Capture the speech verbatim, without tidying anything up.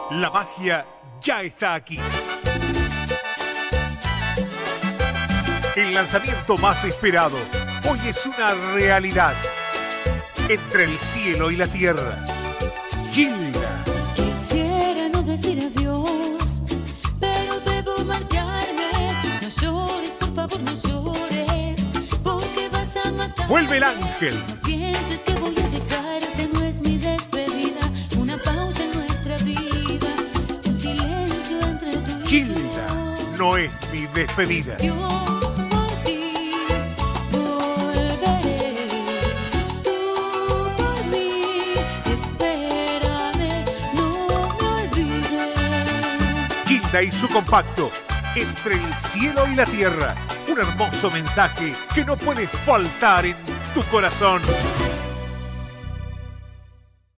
La magia ya está aquí. El lanzamiento más esperado hoy es una realidad. Entre el cielo y la tierra. Gilda. Quisiera no decir adiós, pero debo marcharme. No llores, por favor, no llores, porque vas a matar. Vuelve el ángel. No pienses que voy a dejarte, no es mi despedida. Una pausa en nuestra vida, un silencio entre tú y yo. Gilda, no es mi despedida. Yo por ti volveré, tú por mí espérame, no me olvides. Gilda y su compacto, Entre el cielo y la tierra. Un hermoso mensaje que no puede faltar en tu corazón.